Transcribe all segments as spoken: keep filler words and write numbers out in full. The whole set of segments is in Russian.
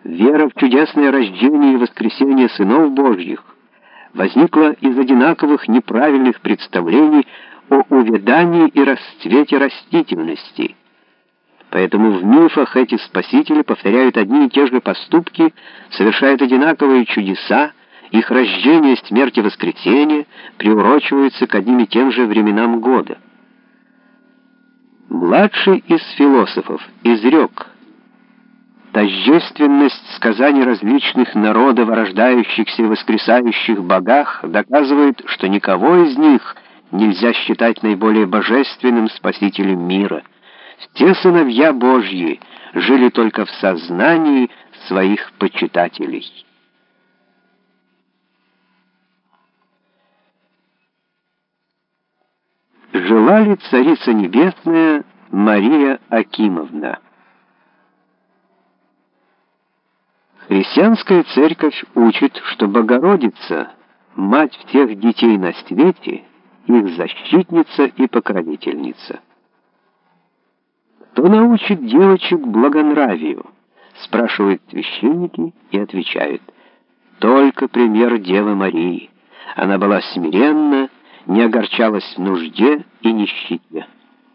Вера в чудесное рождение и воскресение сынов Божьих возникла из одинаковых неправильных представлений о увядании и расцвете растительности. Поэтому в мифах эти спасители повторяют одни и те же поступки, совершают одинаковые чудеса, их рождение, смерть и воскресение приурочиваются к одним и тем же временам года. Младший из философов изрек: тождественность сказаний различных народов о рождающихся и воскресающих богах доказывает, что никого из них нельзя считать наиболее божественным спасителем мира. Все сыновья Божьи жили только в сознании своих почитателей. Жила ли Царица Небесная Мария Акимовна? Христианская церковь учит, что Богородица, мать всех детей на свете, их защитница и покровительница. «Кто научит девочек благонравию?» — спрашивают священники и отвечают: «Только пример Девы Марии. Она была смиренна, не огорчалась в нужде и нищете».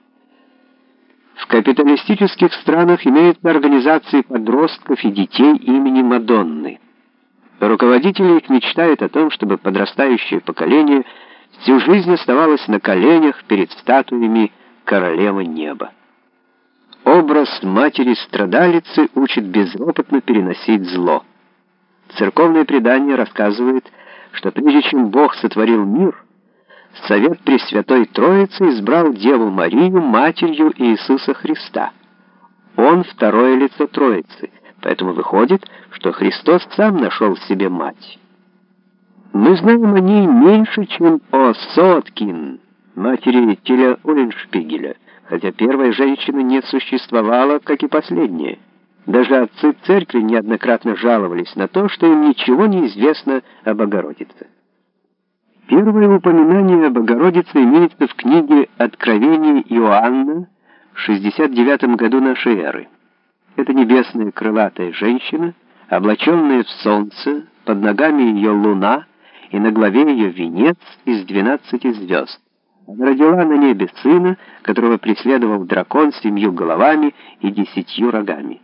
В капиталистических странах имеются организации подростков и детей имени Мадонны. Руководители их мечтают о том, чтобы подрастающее поколение всю жизнь оставалось на коленях перед статуями королевы неба. Образ матери-страдалицы учит безропотно переносить зло. Церковное предание рассказывает, что прежде чем Бог сотворил мир, Совет Пресвятой Троицы избрал Деву Марию матерью Иисуса Христа. Он второе лицо Троицы, поэтому выходит, что Христос сам нашел в себе мать. Мы знаем о ней меньше, чем о Соткин, матери Тиля Уллиншпигеля, хотя первая женщина не существовала, как и последняя. Даже отцы церкви неоднократно жаловались на то, что им ничего не известно о Богородице. Первое упоминание о Богородице имеется в книге «Откровение Иоанна» в шестьдесят девятом году нашей эры. Это небесная крылатая женщина, облаченная в солнце, под ногами ее луна, и на главе ее венец из двенадцати звезд. Она родила на небе сына, которого преследовал дракон с семью головами и десятью рогами.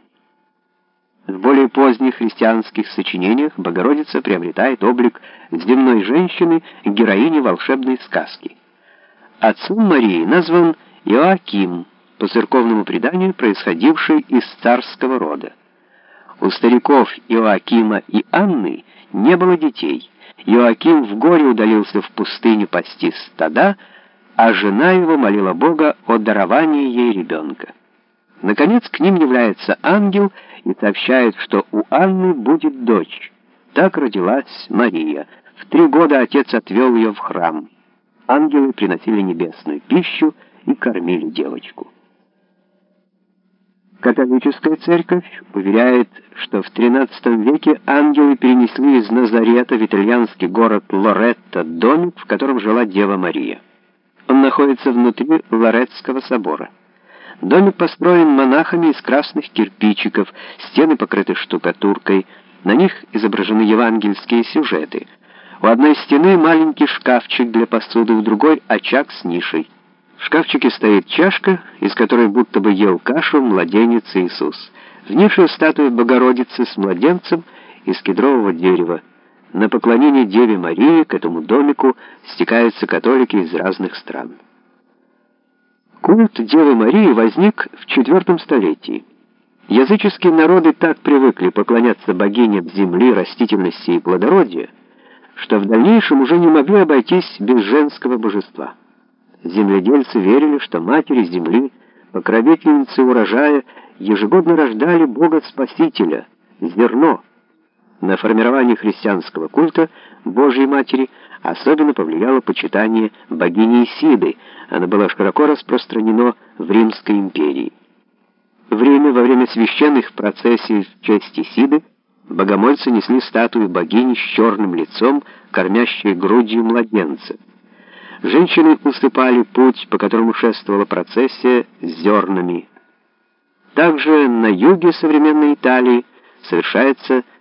В более поздних христианских сочинениях Богородица приобретает облик земной женщины, героини волшебной сказки. Отцом Марии назван Иоаким, по церковному преданию происходивший из царского рода. У стариков Иоакима и Анны не было детей. Иоаким в горе удалился в пустыню пасти стада, а жена его молила Бога о даровании ей ребенка. Наконец к ним является ангел и сообщает, что у Анны будет дочь. Так родилась Мария. В три года отец отвел ее в храм. Ангелы приносили небесную пищу и кормили девочку. Католическая церковь уверяет, что в тринадцатом веке ангелы перенесли из Назарета в итальянский город Лоретто домик, в котором жила Дева Мария. Он находится внутри Лоретского собора. Домик построен монахами из красных кирпичиков, стены покрыты штукатуркой, на них изображены евангельские сюжеты. У одной стены маленький шкафчик для посуды, у другой очаг с нишей. В шкафчике стоит чашка, из которой будто бы ел кашу младенец Иисус. В нише статуя Богородицы с младенцем из кедрового дерева. На поклонение Деве Марии к этому домику стекаются католики из разных стран. Культ Девы Марии возник в четвертом столетии. Языческие народы так привыкли поклоняться богиням земли, растительности и плодородия, что в дальнейшем уже не могли обойтись без женского божества. Земледельцы верили, что матери земли, покровительницы урожая, ежегодно рождали Бога-Спасителя, зерно. На формирование христианского культа Божьей Матери особенно повлияло почитание богини Исиды. Оно было широко распространено в Римской империи. В Риме во время священных процессий в честь Исиды богомольцы несли статую богини с черным лицом, кормящей грудью младенца. Женщины усыпали путь, по которому шествовала процессия, зернами. Также на юге современной Италии совершается